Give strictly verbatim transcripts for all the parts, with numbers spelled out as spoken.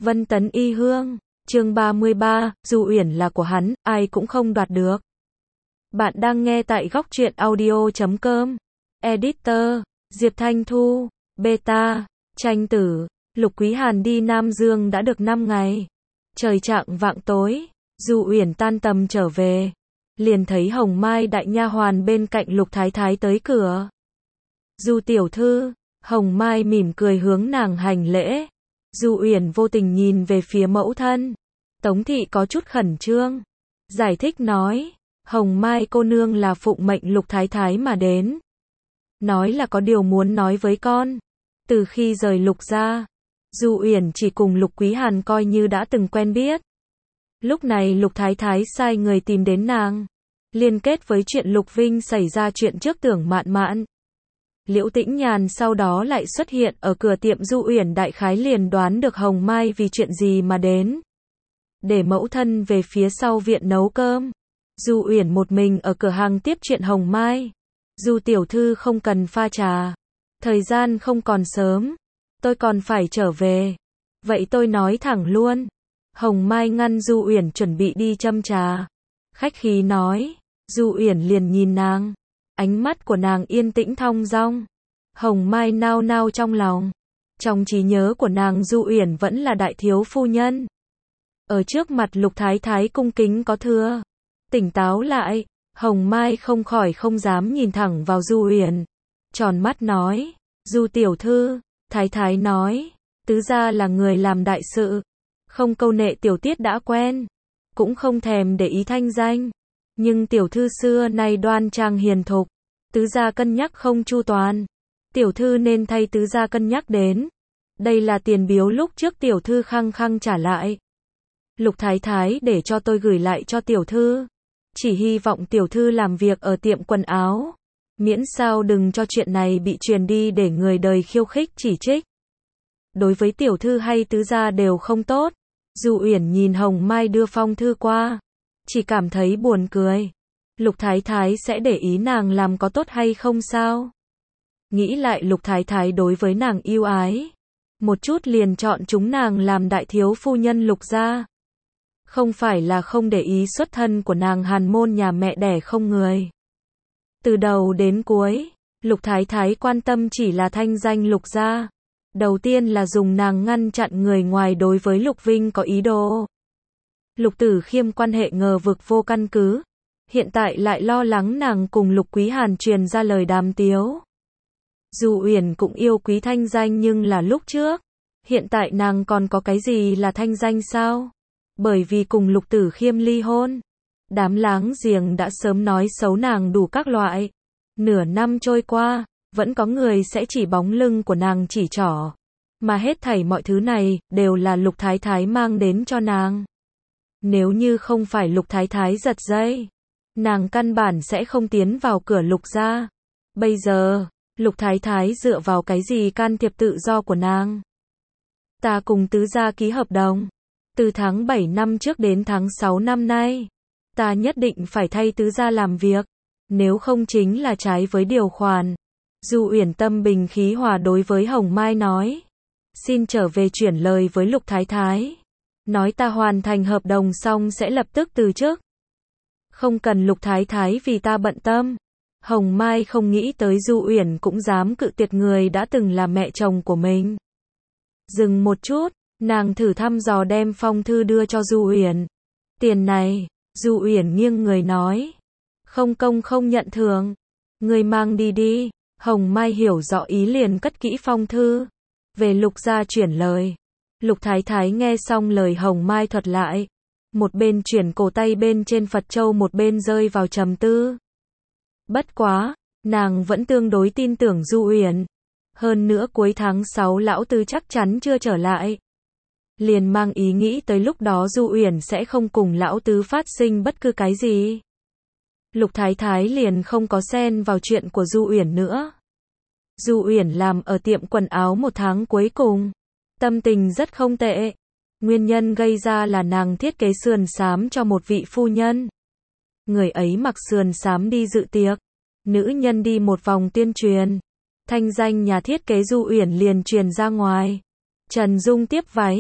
Vân tấn y hương, chương ba mươi ba, dù Uyển là của hắn, ai cũng không đoạt được. Bạn đang nghe tại góc truyện audio chấm com. Editor, Diệp Thanh Thu, Beta, tranh tử, Lục Quý Hàn đi Nam Dương đã được năm ngày. Trời chạng vạng tối, dù Uyển tan tầm trở về, liền thấy Hồng Mai đại nha hoàn bên cạnh Lục Thái Thái tới cửa. Du tiểu thư, Hồng Mai mỉm cười hướng nàng hành lễ. Du Uyển vô tình nhìn về phía mẫu thân. Tống thị có chút khẩn trương, giải thích nói, Hồng Mai cô nương là phụng mệnh Lục Thái Thái mà đến. Nói là có điều muốn nói với con. Từ khi rời Lục gia, Du Uyển chỉ cùng Lục Quý Hàn coi như đã từng quen biết. Lúc này Lục Thái Thái sai người tìm đến nàng, liên kết với chuyện Lục Vinh xảy ra chuyện trước tưởng mạn mạn. Liễu Tĩnh Nhàn sau đó lại xuất hiện ở cửa tiệm. Du Uyển đại khái liền đoán được Hồng Mai vì chuyện gì mà đến. Để mẫu thân về phía sau viện nấu cơm. Du Uyển một mình ở cửa hàng tiếp chuyện Hồng Mai. Du tiểu thư không cần pha trà. Thời gian không còn sớm. Tôi còn phải trở về. Vậy tôi nói thẳng luôn. Hồng Mai ngăn Du Uyển chuẩn bị đi châm trà. Khách khí nói. Du Uyển liền nhìn nàng. Ánh mắt của nàng yên tĩnh thong dong. Hồng Mai nao nao trong lòng. Trong trí nhớ của nàng Du Uyển vẫn là đại thiếu phu nhân. Ở trước mặt Lục Thái Thái cung kính có thưa. Tỉnh táo lại, Hồng Mai không khỏi không dám nhìn thẳng vào Du Uyển. Tròn mắt nói, Du tiểu thư, Thái Thái nói, tứ gia là người làm đại sự. Không câu nệ tiểu tiết đã quen. Cũng không thèm để ý thanh danh. Nhưng tiểu thư xưa nay đoan trang hiền thục. Tứ gia cân nhắc không chu toàn. Tiểu thư nên thay tứ gia cân nhắc đến. Đây là tiền biếu lúc trước tiểu thư khăng khăng trả lại. Lục Thái Thái để cho tôi gửi lại cho tiểu thư. Chỉ hy vọng tiểu thư làm việc ở tiệm quần áo. Miễn sao đừng cho chuyện này bị truyền đi để người đời khiêu khích chỉ trích. Đối với tiểu thư hay tứ gia đều không tốt. Du Uyển nhìn Hồng Mai đưa phong thư qua. Chỉ cảm thấy buồn cười. Lục Thái Thái sẽ để ý nàng làm có tốt hay không sao? Nghĩ lại Lục Thái Thái đối với nàng yêu ái. Một chút liền chọn chúng nàng làm đại thiếu phu nhân Lục gia. Không phải là không để ý xuất thân của nàng hàn môn nhà mẹ đẻ không người. Từ đầu đến cuối, Lục Thái Thái quan tâm chỉ là thanh danh Lục gia. Đầu tiên là dùng nàng ngăn chặn người ngoài đối với Lục Vinh có ý đồ. Lục Tử Khiêm quan hệ ngờ vực vô căn cứ. Hiện tại lại lo lắng nàng cùng Lục Quý Hàn truyền ra lời đàm tiếu. Du Uyển cũng yêu quý thanh danh nhưng là lúc trước. Hiện tại nàng còn có cái gì là thanh danh sao? Bởi vì cùng Lục Tử Khiêm ly hôn. Đám láng giềng đã sớm nói xấu nàng đủ các loại. Nửa năm trôi qua, vẫn có người sẽ chỉ bóng lưng của nàng chỉ trỏ. Mà hết thảy mọi thứ này, đều là Lục Thái Thái mang đến cho nàng. Nếu như không phải Lục Thái Thái giật dây, nàng căn bản sẽ không tiến vào cửa Lục gia. Bây giờ, Lục Thái Thái dựa vào cái gì can thiệp tự do của nàng? Ta cùng tứ gia ký hợp đồng. Từ tháng bảy năm trước đến tháng sáu năm nay, ta nhất định phải thay tứ gia làm việc. Nếu không chính là trái với điều khoản. Du Uyển tâm bình khí hòa đối với Hồng Mai nói. Xin trở về chuyển lời với Lục Thái Thái. Nói ta hoàn thành hợp đồng xong sẽ lập tức từ chức. Không cần Lục Thái Thái vì ta bận tâm. Hồng Mai không nghĩ tới Du Uyển cũng dám cự tuyệt người đã từng là mẹ chồng của mình. Dừng một chút, nàng thử thăm dò đem phong thư đưa cho Du Uyển. Tiền này, Du Uyển nghiêng người nói. Không công không nhận thưởng. Người mang đi đi. Hồng Mai hiểu rõ ý liền cất kỹ phong thư. Về Lục gia chuyển lời. Lục Thái Thái nghe xong lời Hồng Mai thuật lại. Một bên chuyển cổ tay bên trên Phật châu một bên rơi vào trầm tư. Bất quá, nàng vẫn tương đối tin tưởng Du Uyển. Hơn nữa cuối tháng sáu lão tứ chắc chắn chưa trở lại. Liền mang ý nghĩ tới lúc đó Du Uyển sẽ không cùng lão tứ phát sinh bất cứ cái gì. Lục Thái Thái liền không có xen vào chuyện của Du Uyển nữa. Du Uyển làm ở tiệm quần áo một tháng cuối cùng. Tâm tình rất không tệ. Nguyên nhân gây ra là nàng thiết kế sườn xám cho một vị phu nhân. Người ấy mặc sườn xám đi dự tiệc. Nữ nhân đi một vòng tuyên truyền. Thanh danh nhà thiết kế Du Uyển liền truyền ra ngoài. Trần Dung tiếp váy.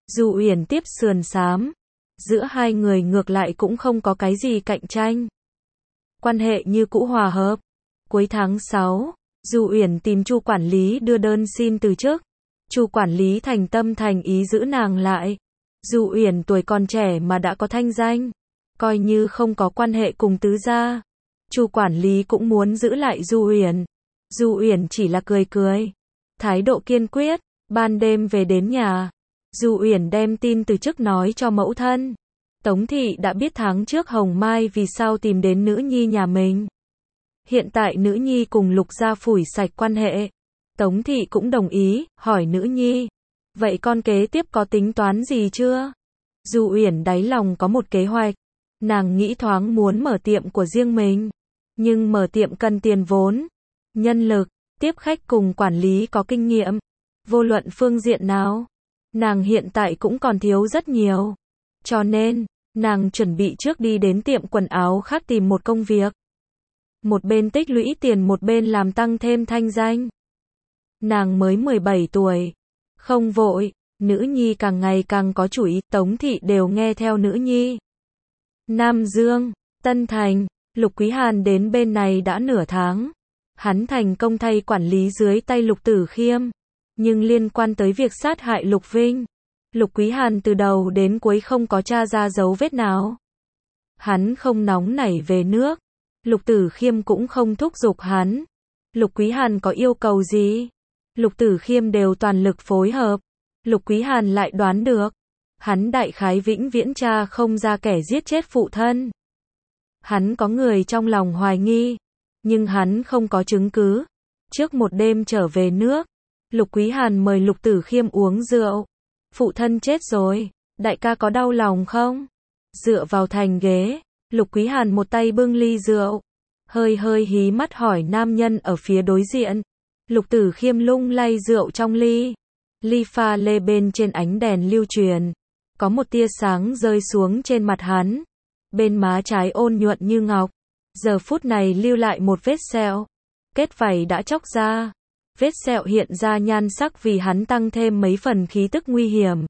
Du Uyển tiếp sườn xám. Giữa hai người ngược lại cũng không có cái gì cạnh tranh. Quan hệ như cũ hòa hợp. Cuối tháng sáu, Du Uyển tìm Chu quản lý đưa đơn xin từ chức. Chu quản lý thành tâm thành ý giữ nàng lại. Du Uyển tuổi còn trẻ mà đã có thanh danh, coi như không có quan hệ cùng tứ gia, Chu quản lý cũng muốn giữ lại Du Uyển. Du Uyển chỉ là cười cười, thái độ kiên quyết. Ban đêm về đến nhà, Du Uyển đem tin từ chức nói cho mẫu thân. Tống thị đã biết tháng trước Hồng Mai vì sao tìm đến nữ nhi nhà mình. Hiện tại nữ nhi cùng Lục gia phủi sạch quan hệ. Tống thị cũng đồng ý, hỏi nữ nhi, vậy con kế tiếp có tính toán gì chưa? Du Uyển đáy lòng có một kế hoạch. Nàng nghĩ thoáng muốn mở tiệm của riêng mình. Nhưng mở tiệm cần tiền vốn, nhân lực, tiếp khách cùng quản lý có kinh nghiệm. Vô luận phương diện nào, nàng hiện tại cũng còn thiếu rất nhiều. Cho nên, nàng chuẩn bị trước đi đến tiệm quần áo khác tìm một công việc. Một bên tích lũy tiền, một bên làm tăng thêm thanh danh. Nàng mới mười bảy tuổi, không vội, nữ nhi càng ngày càng có chủ ý, Tống thị đều nghe theo nữ nhi. Nam Dương, Tân Thành, Lục Quý Hàn đến bên này đã nửa tháng. Hắn thành công thay quản lý dưới tay Lục Tử Khiêm. Nhưng liên quan tới việc sát hại Lục Vinh, Lục Quý Hàn từ đầu đến cuối không có tra ra dấu vết nào. Hắn không nóng nảy về nước. Lục Tử Khiêm cũng không thúc giục hắn. Lục Quý Hàn có yêu cầu gì, Lục Tử Khiêm đều toàn lực phối hợp. Lục Quý Hàn lại đoán được, hắn đại khái vĩnh viễn tra không ra kẻ giết chết phụ thân. Hắn có người trong lòng hoài nghi, nhưng hắn không có chứng cứ. Trước một đêm trở về nước, Lục Quý Hàn mời Lục Tử Khiêm uống rượu. Phụ thân chết rồi, đại ca có đau lòng không? Dựa vào thành ghế, Lục Quý Hàn một tay bưng ly rượu, hơi hơi hí mắt hỏi nam nhân ở phía đối diện. Lục Tử Khiêm lung lay rượu trong ly. Ly pha lê bên trên ánh đèn lưu truyền, có một tia sáng rơi xuống trên mặt hắn. Bên má trái ôn nhuận như ngọc, giờ phút này lưu lại một vết sẹo. Kết vảy đã chóc ra. Vết sẹo hiện ra nhan sắc vì hắn tăng thêm mấy phần khí tức nguy hiểm.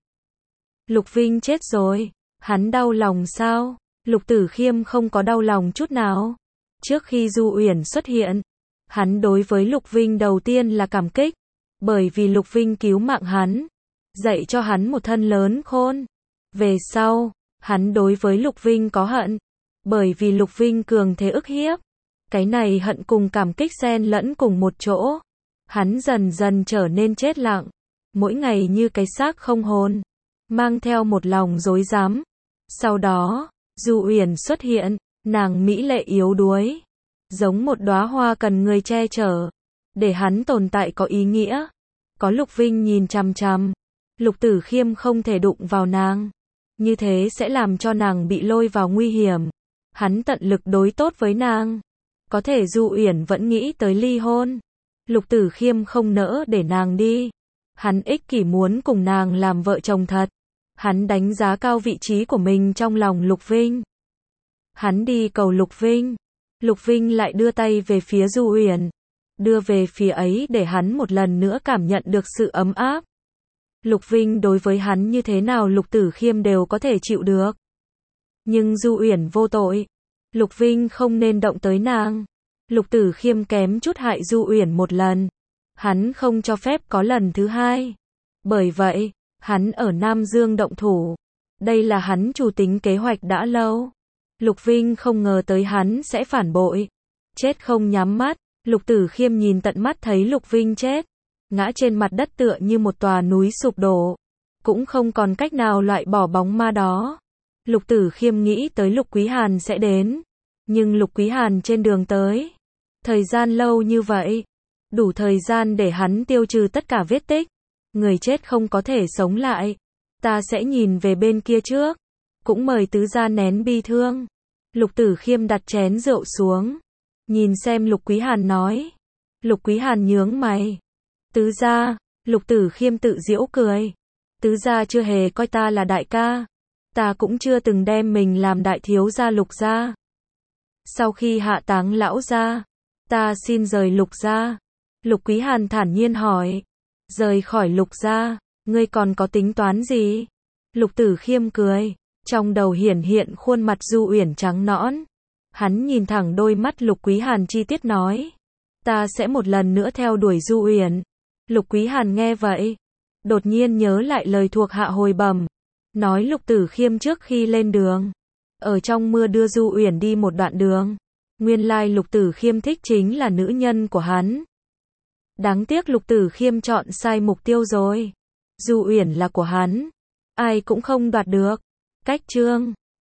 Lục Vinh chết rồi, hắn đau lòng sao? Lục Tử Khiêm không có đau lòng chút nào. Trước khi Du Uyển xuất hiện, hắn đối với Lục Vinh đầu tiên là cảm kích, bởi vì Lục Vinh cứu mạng hắn, dạy cho hắn một thân lớn khôn. Về sau, hắn đối với Lục Vinh có hận, bởi vì Lục Vinh cường thế ức hiếp. Cái này hận cùng cảm kích xen lẫn cùng một chỗ. Hắn dần dần trở nên chết lặng, mỗi ngày như cái xác không hồn, mang theo một lòng rối rắm. Sau đó, Du Uyển xuất hiện, nàng mỹ lệ yếu đuối, giống một đóa hoa cần người che chở, để hắn tồn tại có ý nghĩa. Có Lục Vinh nhìn chằm chằm, Lục Tử Khiêm không thể đụng vào nàng, như thế sẽ làm cho nàng bị lôi vào nguy hiểm. Hắn tận lực đối tốt với nàng, có thể Du Uyển vẫn nghĩ tới ly hôn. Lục Tử Khiêm không nỡ để nàng đi. Hắn ích kỷ muốn cùng nàng làm vợ chồng thật. Hắn đánh giá cao vị trí của mình trong lòng Lục Vinh. Hắn đi cầu Lục Vinh. Lục Vinh lại đưa tay về phía Du Uyển, đưa về phía ấy để hắn một lần nữa cảm nhận được sự ấm áp. Lục Vinh đối với hắn như thế nào Lục Tử Khiêm đều có thể chịu được. Nhưng Du Uyển vô tội. Lục Vinh không nên động tới nàng. Lục Tử Khiêm kém chút hại Du Uyển một lần. Hắn không cho phép có lần thứ hai. Bởi vậy, hắn ở Nam Dương động thủ. Đây là hắn chủ tính kế hoạch đã lâu. Lục Vinh không ngờ tới hắn sẽ phản bội. Chết không nhắm mắt. Lục Tử Khiêm nhìn tận mắt thấy Lục Vinh chết, ngã trên mặt đất tựa như một tòa núi sụp đổ. Cũng không còn cách nào loại bỏ bóng ma đó. Lục Tử Khiêm nghĩ tới Lục Quý Hàn sẽ đến. Nhưng Lục Quý Hàn trên đường tới. Thời gian lâu như vậy, đủ thời gian để hắn tiêu trừ tất cả vết tích. Người chết không có thể sống lại. Ta sẽ nhìn về bên kia trước. Cũng mời tứ gia nén bi thương. Lục Tử Khiêm đặt chén rượu xuống, nhìn xem Lục Quý Hàn nói. Lục Quý Hàn nhướng mày. Tứ gia, Lục Tử Khiêm tự giễu cười. Tứ gia chưa hề coi ta là đại ca. Ta cũng chưa từng đem mình làm đại thiếu gia Lục gia. Sau khi hạ táng lão gia, ta xin rời Lục gia. Lục Quý Hàn thản nhiên hỏi. Rời khỏi Lục gia, ngươi còn có tính toán gì? Lục Tử Khiêm cười, trong đầu hiển hiện khuôn mặt Du Uyển trắng nõn. Hắn nhìn thẳng đôi mắt Lục Quý Hàn chi tiết nói, ta sẽ một lần nữa theo đuổi Du Uyển. Lục Quý Hàn nghe vậy, đột nhiên nhớ lại lời thuộc hạ hồi bẩm, nói Lục Tử Khiêm trước khi lên đường, ở trong mưa đưa Du Uyển đi một đoạn đường. Nguyên lai Lục Tử Khiêm thích chính là nữ nhân của hắn. Đáng tiếc Lục Tử Khiêm chọn sai mục tiêu rồi. Du Uyển là của hắn, ai cũng không đoạt được. Cách chương